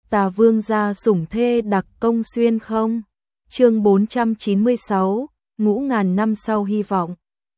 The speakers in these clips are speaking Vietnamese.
ta vương gia sủng thê đặc công xuyên không? Chương 496, ngũ ngàn năm sau hy vọng.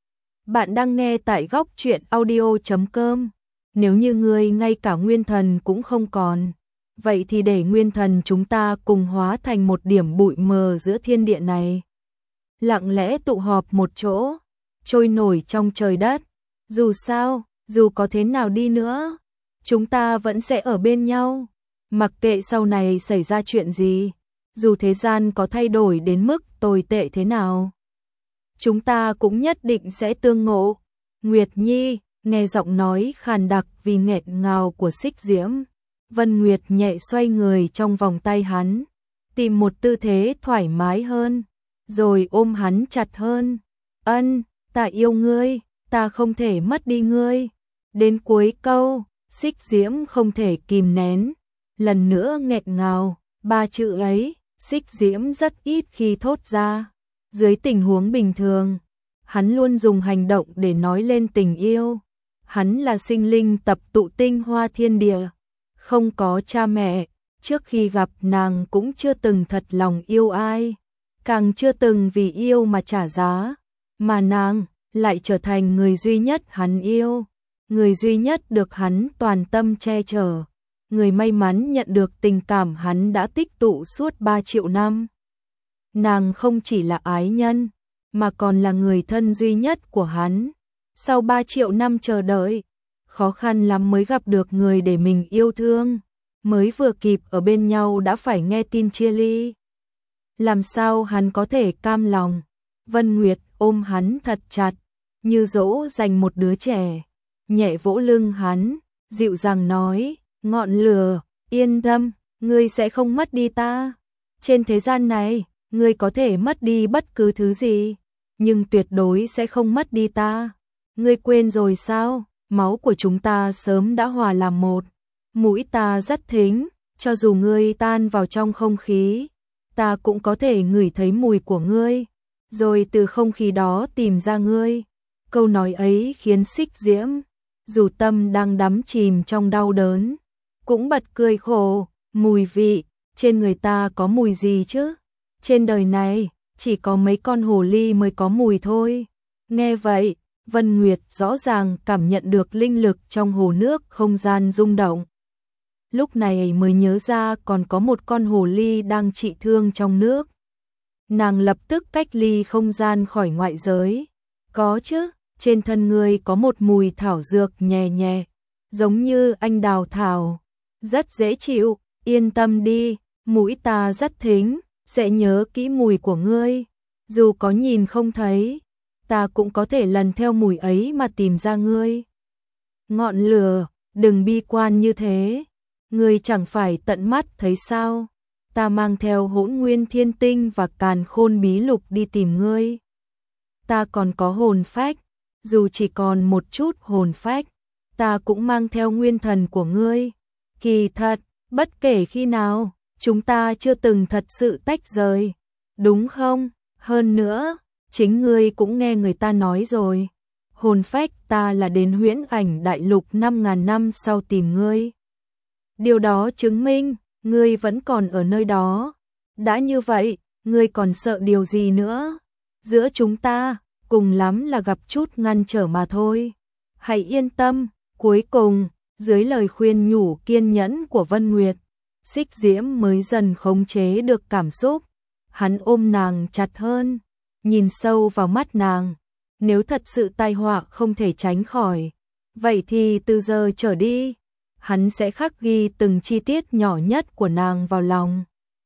Bạn đang nghe tại góc truyện audio.com. Nếu như ngươi ngay cả nguyên thần cũng không còn, vậy thì để nguyên thần chúng ta cùng hóa thành một điểm bụi mờ giữa thiên địa này. Lặng lẽ tụ họp một chỗ, trôi nổi trong trời đất. Dù sao, dù có thế nào đi nữa, chúng ta vẫn sẽ ở bên nhau. Mặc kệ sau này xảy ra chuyện gì, dù thế gian có thay đổi đến mức tồi tệ thế nào, chúng ta cũng nhất định sẽ tương ngộ. Nguyệt Nhi, nghe giọng nói khàn đặc vì nghẹn ngào của Xích Diễm. Vân Nguyệt nhẹ xoay người trong vòng tay hắn, tìm một tư thế thoải mái hơn, rồi ôm hắn chặt hơn. Ân, ta yêu ngươi, ta không thể mất đi ngươi. Đến cuối câu, Xích Diễm không thể kìm nén, lần nữa nghẹn ngào. Ba chữ ấy, Xích Diễm rất ít khi thốt ra. Dưới tình huống bình thường, hắn luôn dùng hành động để nói lên tình yêu. Hắn là sinh linh tập tụ tinh hoa thiên địa, không có cha mẹ, trước khi gặp nàng cũng chưa từng thật lòng yêu ai, càng chưa từng vì yêu mà trả giá, mà nàng lại trở thành người duy nhất hắn yêu, người duy nhất được hắn toàn tâm che chở, người may mắn nhận được tình cảm hắn đã tích tụ suốt 3 triệu năm. Nàng không chỉ là ái nhân, mà còn là người thân duy nhất của hắn. Sau 3 triệu năm chờ đợi, khó khăn lắm mới gặp được người để mình yêu thương, mới vừa kịp ở bên nhau đã phải nghe tin chia ly. Làm sao hắn có thể cam lòng? Vân Nguyệt ôm hắn thật chặt, như dỗ dành một đứa trẻ, nhẹ vỗ lưng hắn, dịu dàng nói, ngọn lửa, yên tâm, ngươi sẽ không mất đi ta. Trên thế gian này, ngươi có thể mất đi bất cứ thứ gì, nhưng tuyệt đối sẽ không mất đi ta. Ngươi quên rồi sao? Máu của chúng ta sớm đã hòa làm một. Mũi ta rất thính, cho dù ngươi tan vào trong không khí, ta cũng có thể ngửi thấy mùi của ngươi, rồi từ không khí đó tìm ra ngươi. Câu nói ấy khiến Xích Diễm, dù tâm đang đắm chìm trong đau đớn, cũng bật cười khổ. Mùi vị, trên người ta có mùi gì chứ? Trên đời này, chỉ có mấy con hồ ly mới có mùi thôi. Nghe vậy, Vân Nguyệt rõ ràng cảm nhận được linh lực trong hồ nước không gian rung động. Lúc này mới nhớ ra còn có một con hồ ly đang trị thương trong nước. Nàng lập tức cách ly không gian khỏi ngoại giới. Có chứ, trên thân ngươi có một mùi thảo dược nhẹ nhẹ, giống như anh đào thảo, rất dễ chịu, yên tâm đi, mũi ta rất thính, sẽ nhớ kỹ mùi của ngươi, dù có nhìn không thấy, ta cũng có thể lần theo mùi ấy mà tìm ra ngươi. Ngọn lửa, đừng bi quan như thế, ngươi chẳng phải tận mắt thấy sao? Ta mang theo Hỗn Nguyên Thiên Tinh và Càn Khôn Bí Lục đi tìm ngươi. Ta còn có hồn phách, dù chỉ còn một chút hồn phách, ta cũng mang theo nguyên thần của ngươi. Kỳ thật, bất kể khi nào, chúng ta chưa từng thật sự tách rời, đúng không? Hơn nữa, chính ngươi cũng nghe người ta nói rồi, hồn phách ta là đến Huyễn Ảnh Đại Lục 5.000 năm sau tìm ngươi. Điều đó chứng minh, ngươi vẫn còn ở nơi đó. Đã như vậy, ngươi còn sợ điều gì nữa? Giữa chúng ta, cùng lắm là gặp chút ngăn trở mà thôi. Hãy yên tâm. Cuối cùng, dưới lời khuyên nhủ kiên nhẫn của Vân Nguyệt, Xích Diễm mới dần khống chế được cảm xúc. Hắn ôm nàng chặt hơn, nhìn sâu vào mắt nàng. Nếu thật sự tai họa không thể tránh khỏi, vậy thì từ giờ trở đi, hắn sẽ khắc ghi từng chi tiết nhỏ nhất của nàng vào lòng.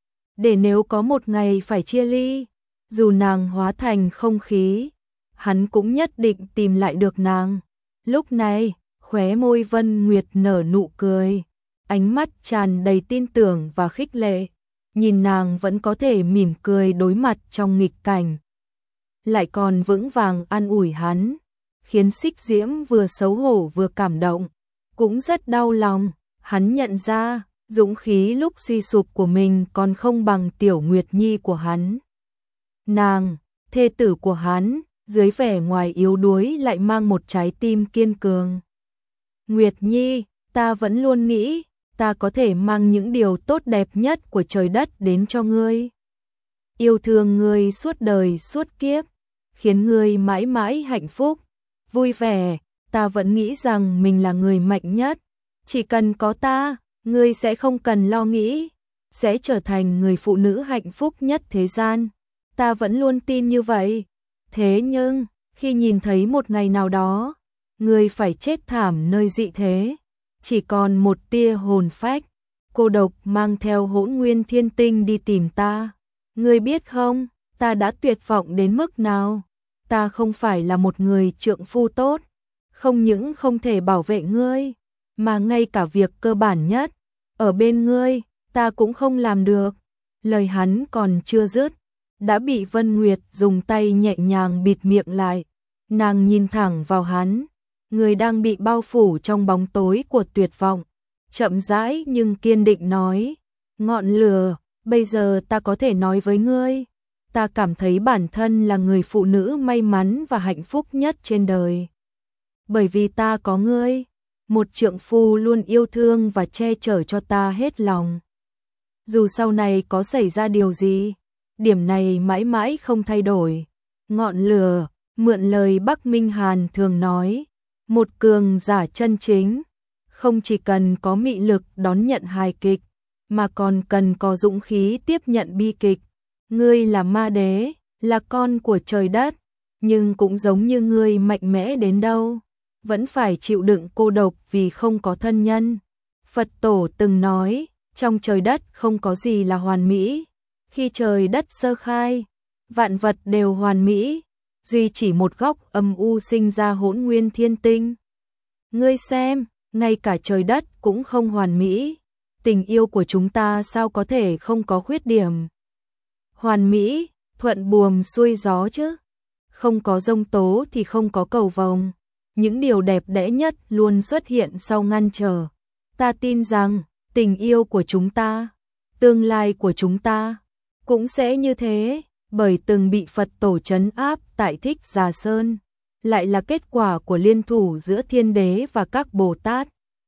Để nếu có một ngày phải chia ly, dù nàng hóa thành không khí, hắn cũng nhất định tìm lại được nàng. Lúc này, khóe môi Vân Nguyệt nở nụ cười, ánh mắt tràn đầy tin tưởng và khích lệ, nhìn nàng vẫn có thể mỉm cười đối mặt trong nghịch cảnh, lại còn vững vàng an ủi hắn, khiến Xích Diễm vừa xấu hổ vừa cảm động, cũng rất đau lòng. Hắn nhận ra, dũng khí lúc suy sụp của mình còn không bằng Tiểu Nguyệt Nhi của hắn. Nàng, thê tử của hắn, dưới vẻ ngoài yếu đuối lại mang một trái tim kiên cường. Nguyệt Nhi, ta vẫn luôn nghĩ, ta có thể mang những điều tốt đẹp nhất của trời đất đến cho ngươi. Yêu thương ngươi suốt đời suốt kiếp, khiến ngươi mãi mãi hạnh phúc, vui vẻ. Ta vẫn nghĩ rằng mình là người mạnh nhất. Chỉ cần có ta, ngươi sẽ không cần lo nghĩ, sẽ trở thành người phụ nữ hạnh phúc nhất thế gian. Ta vẫn luôn tin như vậy. Thế nhưng, khi nhìn thấy một ngày nào đó, ngươi phải chết thảm nơi dị thế, chỉ còn một tia hồn phách, cô độc mang theo Hỗn Nguyên Thiên Tinh đi tìm ta. Ngươi biết không, ta đã tuyệt vọng đến mức nào? Ta không phải là một người trượng phu tốt, không những không thể bảo vệ ngươi, mà ngay cả việc cơ bản nhất, ở bên ngươi, ta cũng không làm được. Lời hắn còn chưa dứt, đã bị Vân Nguyệt dùng tay nhẹ nhàng bịt miệng lại. Nàng nhìn thẳng vào hắn, người đang bị bao phủ trong bóng tối của tuyệt vọng, chậm rãi nhưng kiên định nói, ngọn lửa, bây giờ ta có thể nói với ngươi, ta cảm thấy bản thân là người phụ nữ may mắn và hạnh phúc nhất trên đời. Bởi vì ta có ngươi, một trượng phu luôn yêu thương và che chở cho ta hết lòng. Dù sau này có xảy ra điều gì, điểm này mãi mãi không thay đổi. Ngọn lửa, mượn lời Bắc Minh Hàn thường nói, một cường giả chân chính, không chỉ cần có mị lực đón nhận hài kịch, mà còn cần có dũng khí tiếp nhận bi kịch. Ngươi là ma đế, là con của trời đất, nhưng cũng giống như ngươi mạnh mẽ đến đâu, vẫn phải chịu đựng cô độc vì không có thân nhân. Phật tổ từng nói, trong trời đất không có gì là hoàn mỹ. Khi trời đất sơ khai, vạn vật đều hoàn mỹ, duy chỉ một góc âm u sinh ra Hỗn Nguyên Thiên Tinh. Ngươi xem, ngay cả trời đất cũng không hoàn mỹ, tình yêu của chúng ta sao có thể không có khuyết điểm? Hoàn mỹ, thuận buồm xuôi gió chứ. Không có giông tố thì không có cầu vồng. Những điều đẹp đẽ nhất luôn xuất hiện sau ngăn trở. Ta tin rằng, tình yêu của chúng ta, tương lai của chúng ta, cũng sẽ như thế, bởi từng bị Phật tổ trấn áp tại Thích Già Sơn, lại là kết quả của liên thủ giữa Thiên Đế và các Bồ Tát.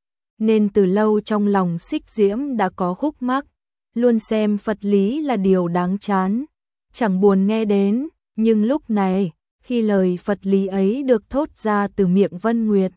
Nên từ lâu trong lòng Xích Diễm đã có khúc mắc, luôn xem Phật lý là điều đáng chán, chẳng buồn nghe đến, nhưng lúc này, khi lời Phật lý ấy được thốt ra từ miệng Vân Nguyệt,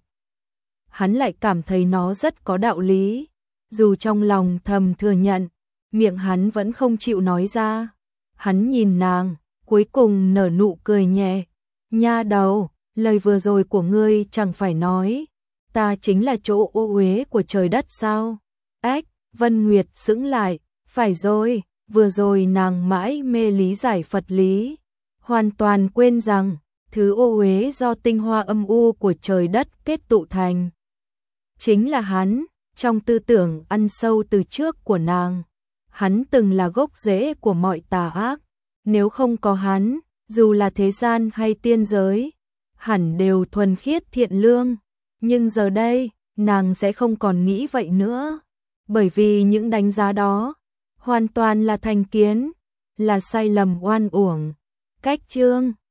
hắn lại cảm thấy nó rất có đạo lý, dù trong lòng thầm thừa nhận, miệng hắn vẫn không chịu nói ra. Hắn nhìn nàng, cuối cùng nở nụ cười nhẹ, nha đầu, lời vừa rồi của ngươi chẳng phải nói, ta chính là chỗ ô uế của trời đất sao? Ách, Vân Nguyệt sững lại, phải rồi, vừa rồi nàng mãi mê lý giải Phật lý, hoàn toàn quên rằng, thứ ô uế do tinh hoa âm u của trời đất kết tụ thành. Chính là hắn, trong tư tưởng ăn sâu từ trước của nàng, hắn từng là gốc rễ của mọi tà ác, nếu không có hắn, dù là thế gian hay tiên giới, hẳn đều thuần khiết thiện lương, nhưng giờ đây, nàng sẽ không còn nghĩ vậy nữa, bởi vì những đánh giá đó, hoàn toàn là thành kiến, là sai lầm oan uổng. Cách chương